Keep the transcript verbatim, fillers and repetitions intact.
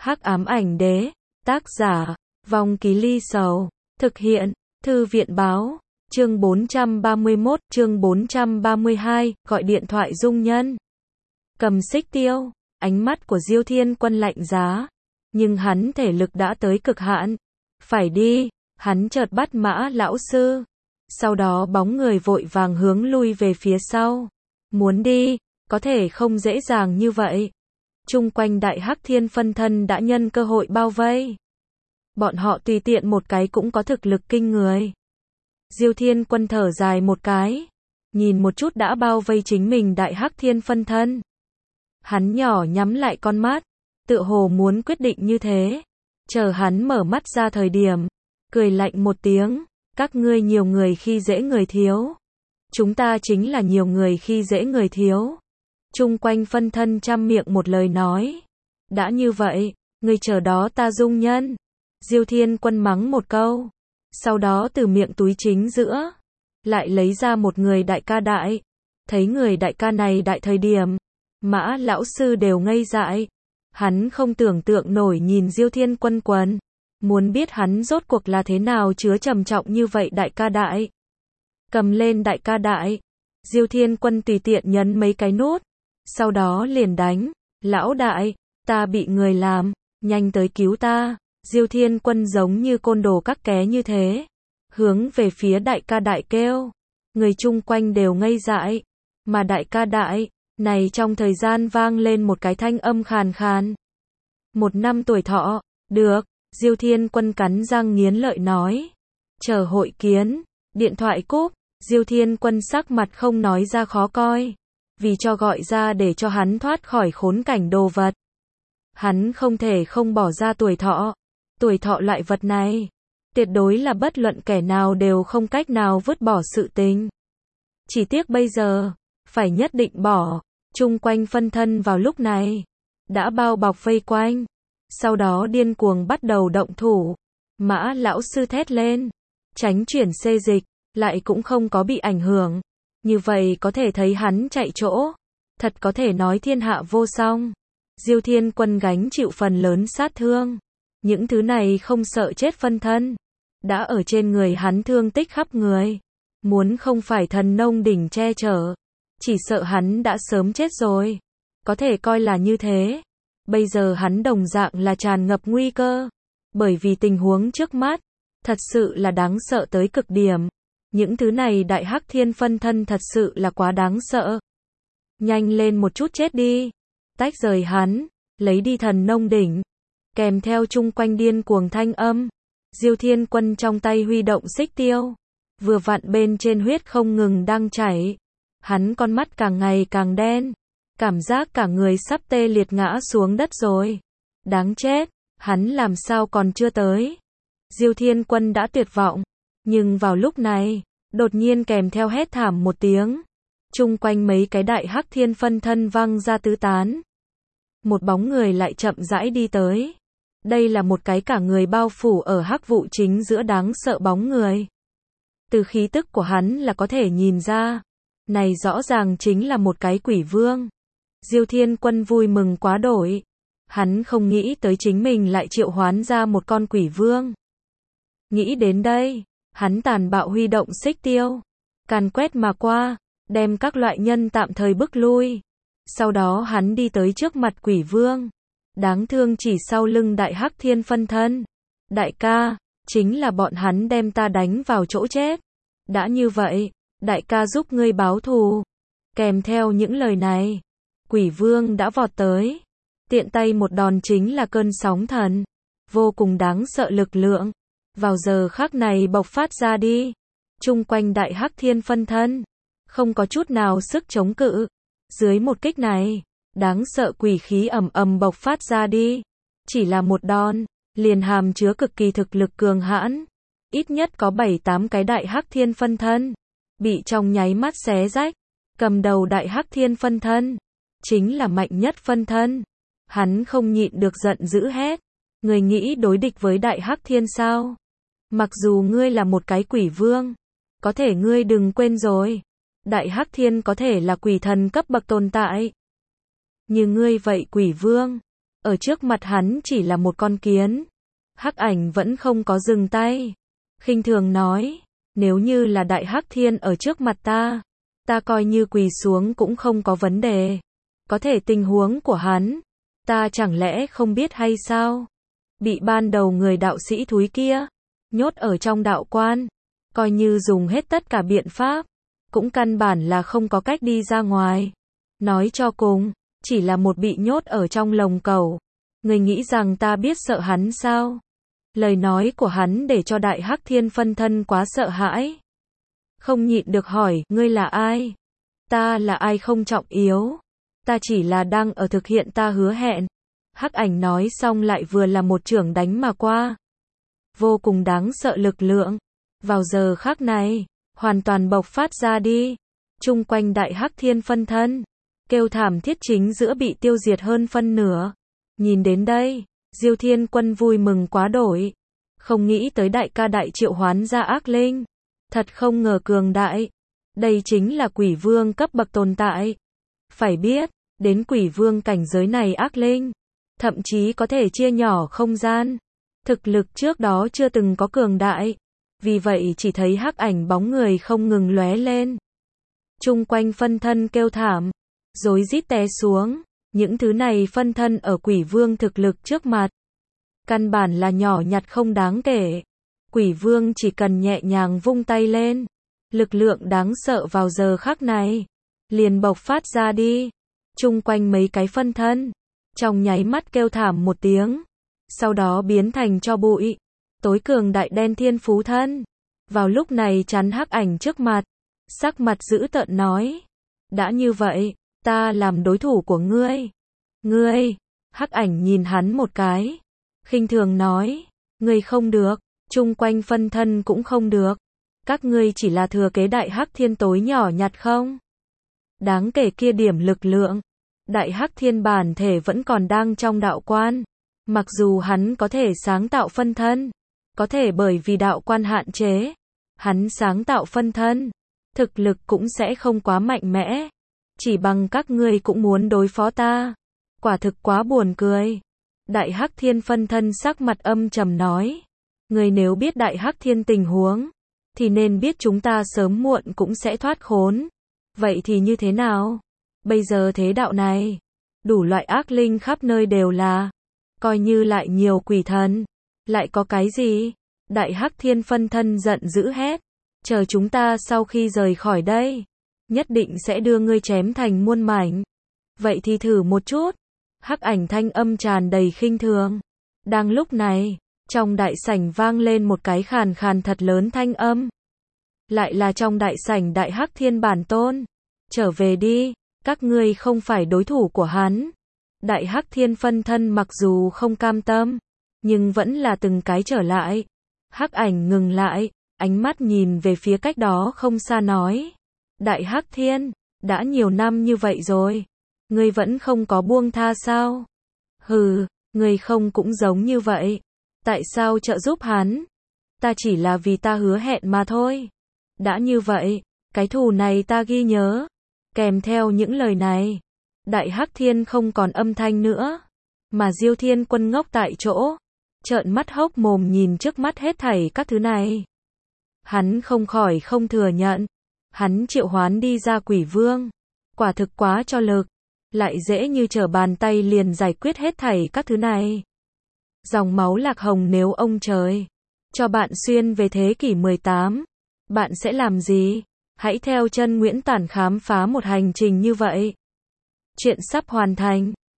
Hắc ám ảnh đế, tác giả, Vong Ký Ly Sầu, thực hiện, Thư viện báo, chương bốn trăm ba mươi mốt, chương bốn trăm ba mươi hai, gọi điện thoại dung nhân. Cầm xích tiêu, ánh mắt của Diêu Thiên Quân lạnh giá, nhưng hắn thể lực đã tới cực hạn. Phải đi, hắn chợt bắt Mã lão sư. Sau đó bóng người vội vàng hướng lui về phía sau. Muốn đi, có thể không dễ dàng như vậy. Chung quanh đại hắc thiên phân thân đã nhân cơ hội bao vây. Bọn họ tùy tiện một cái cũng có thực lực kinh người. Diêu Thiên Quân thở dài một cái, nhìn một chút đã bao vây chính mình đại hắc thiên phân thân. Hắn nhỏ nhắm lại con mắt, tựa hồ muốn quyết định như thế. Chờ hắn mở mắt ra thời điểm, cười lạnh một tiếng, các ngươi nhiều người khi dễ người thiếu. Chúng ta chính là nhiều người khi dễ người thiếu. Chung quanh phân thân trăm miệng một lời nói. Đã như vậy, ngươi chờ đó ta dung nhân. Diêu Thiên Quân mắng một câu. Sau đó từ miệng túi chính giữa, lại lấy ra một người đại ca đại. Thấy người đại ca này đại thời điểm, Mã lão sư đều ngây dại. Hắn không tưởng tượng nổi nhìn Diêu Thiên Quân quần. Muốn biết hắn rốt cuộc là thế nào chứa trầm trọng như vậy đại ca đại. Cầm lên đại ca đại. Diêu Thiên Quân tùy tiện nhấn mấy cái nút. Sau đó liền đánh. Lão đại, ta bị người làm, nhanh tới cứu ta. Diêu Thiên Quân giống như côn đồ các ké như thế. Hướng về phía đại ca đại kêu. Người chung quanh đều ngây dại. Mà đại ca đại, này trong thời gian vang lên một cái thanh âm khàn khàn. Một năm tuổi thọ, được. Diêu Thiên Quân cắn răng nghiến lợi nói. Chờ hội kiến. Điện thoại cúp. Diêu Thiên Quân sắc mặt không nói ra khó coi. Vì cho gọi ra để cho hắn thoát khỏi khốn cảnh đồ vật. Hắn không thể không bỏ ra tuổi thọ. Tuổi thọ loại vật này, tuyệt đối là bất luận kẻ nào đều không cách nào vứt bỏ sự tình. Chỉ tiếc bây giờ, phải nhất định bỏ. Chung quanh phân thân vào lúc này, đã bao bọc vây quanh. Sau đó điên cuồng bắt đầu động thủ. Mã lão sư thét lên, tránh chuyển xê dịch, lại cũng không có bị ảnh hưởng. Như vậy có thể thấy hắn chạy chỗ. Thật có thể nói thiên hạ vô song. Diêu Thiên Quân gánh chịu phần lớn sát thương. Những thứ này không sợ chết phân thân. Đã ở trên người hắn thương tích khắp người. Muốn không phải thần nông đỉnh che chở. Chỉ sợ hắn đã sớm chết rồi. Có thể coi là như thế. Bây giờ hắn đồng dạng là tràn ngập nguy cơ. Bởi vì tình huống trước mắt, thật sự là đáng sợ tới cực điểm. Những thứ này đại hắc thiên phân thân thật sự là quá đáng sợ. Nhanh lên một chút chết đi. Tách rời hắn, lấy đi thần nông đỉnh. Kèm theo chung quanh điên cuồng thanh âm. Diêu Thiên Quân trong tay huy động xích tiêu. Vừa vặn bên trên huyết không ngừng đang chảy. Hắn con mắt càng ngày càng đen. Cảm giác cả người sắp tê liệt ngã xuống đất rồi. Đáng chết, hắn làm sao còn chưa tới. Diêu Thiên Quân đã tuyệt vọng. Nhưng vào lúc này, đột nhiên kèm theo hét thảm một tiếng. Chung quanh mấy cái đại hắc thiên phân thân văng ra tứ tán. Một bóng người lại chậm rãi đi tới. Đây là một cái cả người bao phủ ở hắc vụ chính giữa đáng sợ bóng người. Từ khí tức của hắn là có thể nhìn ra. Này rõ ràng chính là một cái quỷ vương. Diêu Thiên Quân vui mừng quá đổi. Hắn không nghĩ tới chính mình lại triệu hoán ra một con quỷ vương. Nghĩ đến đây, hắn tàn bạo huy động xích tiêu. Càn quét mà qua, đem các loại nhân tạm thời bức lui. Sau đó hắn đi tới trước mặt quỷ vương. Đáng thương chỉ sau lưng đại hắc thiên phân thân. Đại ca, chính là bọn hắn đem ta đánh vào chỗ chết. Đã như vậy, đại ca giúp ngươi báo thù. Kèm theo những lời này, quỷ vương đã vọt tới. Tiện tay một đòn chính là cơn sóng thần. Vô cùng đáng sợ lực lượng. Vào giờ khắc này bộc phát ra đi. Chung quanh đại hắc thiên phân thân. Không có chút nào sức chống cự. Dưới một kích này, đáng sợ quỷ khí ầm ầm bộc phát ra đi. Chỉ là một đòn, liền hàm chứa cực kỳ thực lực cường hãn. Ít nhất có bảy tám cái đại hắc thiên phân thân. Bị trong nháy mắt xé rách. Cầm đầu đại hắc thiên phân thân. Chính là mạnh nhất phân thân. Hắn không nhịn được giận dữ hét. Người nghĩ đối địch với đại hắc thiên sao? Mặc dù ngươi là một cái quỷ vương. Có thể ngươi đừng quên rồi. Đại hắc thiên có thể là quỷ thần cấp bậc tồn tại. Như ngươi vậy quỷ vương. ở trước mặt hắn chỉ là một con kiến. Hắc Ảnh vẫn không có dừng tay. Khinh thường nói, nếu như là Đại Hắc Thiên ở trước mặt ta, ta coi như quỳ xuống cũng không có vấn đề. Có thể tình huống của hắn, ta chẳng lẽ không biết hay sao? Bị ban đầu người đạo sĩ thúi kia nhốt ở trong đạo quan, coi như dùng hết tất cả biện pháp, cũng căn bản là không có cách đi ra ngoài. Nói cho cùng, chỉ là một bị nhốt ở trong lồng cẩu. Người nghĩ rằng ta biết sợ hắn sao? Lời nói của hắn để cho Đại Hắc Thiên phân thân quá sợ hãi. Không nhịn được hỏi, ngươi là ai? Ta là ai không trọng yếu. Ta chỉ là đang ở thực hiện ta hứa hẹn. Hắc Ảnh nói xong lại vừa là một chưởng đánh mà qua. Vô cùng đáng sợ lực lượng. Vào giờ khắc này, hoàn toàn bộc phát ra đi. Chung quanh Đại Hắc Thiên phân thân, kêu thảm thiết chính giữa bị tiêu diệt hơn phân nửa. Nhìn đến đây, Diêu Thiên Quân vui mừng quá đổi. Không nghĩ tới đại ca đại triệu hoán ra ác linh. Thật không ngờ cường đại. Đây chính là quỷ vương cấp bậc tồn tại. Phải biết, đến quỷ vương cảnh giới này ác linh, thậm chí có thể chia nhỏ không gian. Thực lực trước đó chưa từng có cường đại. Vì vậy chỉ thấy Hắc Ảnh bóng người không ngừng lóe lên. Chung quanh phân thân kêu thảm, rối rít té xuống. Những thứ này phân thân ở quỷ vương thực lực trước mặt, căn bản là nhỏ nhặt không đáng kể. Quỷ vương chỉ cần nhẹ nhàng vung tay lên, lực lượng đáng sợ vào giờ khắc này liền bộc phát ra đi. Chung quanh mấy cái phân thân, trong nháy mắt kêu thảm một tiếng, sau đó biến thành tro bụi. Tối cường đại đen thiên phú thân, vào lúc này chắn Hắc Ảnh trước mặt, sắc mặt dữ tợn nói, đã như vậy, ta làm đối thủ của ngươi. Ngươi, Hắc Ảnh nhìn hắn một cái, khinh thường nói, ngươi không được, chung quanh phân thân cũng không được. Các ngươi chỉ là thừa kế Đại Hắc Thiên tối nhỏ nhặt không? Đáng kể kia điểm lực lượng. Đại Hắc Thiên bản thể vẫn còn đang trong đạo quan. Mặc dù hắn có thể sáng tạo phân thân, có thể bởi vì đạo quan hạn chế, hắn sáng tạo phân thân, thực lực cũng sẽ không quá mạnh mẽ. Chỉ bằng các ngươi cũng muốn đối phó ta. Quả thực quá buồn cười. Đại Hắc Thiên phân thân sắc mặt âm trầm nói, ngươi nếu biết Đại Hắc Thiên tình huống, thì nên biết chúng ta sớm muộn cũng sẽ thoát khốn. Vậy thì như thế nào? Bây giờ thế đạo này, đủ loại ác linh khắp nơi đều là, coi như lại nhiều quỷ thần, lại có cái gì? Đại Hắc Thiên phân thân giận dữ hét, chờ chúng ta sau khi rời khỏi đây, nhất định sẽ đưa ngươi chém thành muôn mảnh. Vậy thì thử một chút. Hắc Ảnh thanh âm tràn đầy khinh thường. Đang lúc này, trong đại sảnh vang lên một cái khàn khàn thật lớn thanh âm. Lại là trong đại sảnh Đại Hắc Thiên bản tôn. Trở về đi, các ngươi không phải đối thủ của hắn. Đại Hắc Thiên phân thân mặc dù không cam tâm, nhưng vẫn là từng cái trở lại. Hắc Ảnh ngừng lại, ánh mắt nhìn về phía cách đó không xa nói, Đại Hắc Thiên, đã nhiều năm như vậy rồi, ngươi vẫn không có buông tha sao? Hừ, ngươi không cũng giống như vậy. Tại sao trợ giúp hắn? Ta chỉ là vì ta hứa hẹn mà thôi. Đã như vậy, cái thù này ta ghi nhớ. Kèm theo những lời này, Đại Hắc Thiên không còn âm thanh nữa, mà Diêu Thiên Quân ngốc tại chỗ, trợn mắt hốc mồm nhìn trước mắt hết thảy các thứ này. Hắn không khỏi không thừa nhận, hắn triệu hoán đi ra quỷ vương, quả thực quá cho lực, lại dễ như trở bàn tay liền giải quyết hết thảy các thứ này. Dòng máu lạc hồng, nếu ông trời cho bạn xuyên về thế kỷ mười tám, bạn sẽ làm gì? Hãy theo chân Nguyễn Tản khám phá một hành trình như vậy. Chuyện sắp hoàn thành.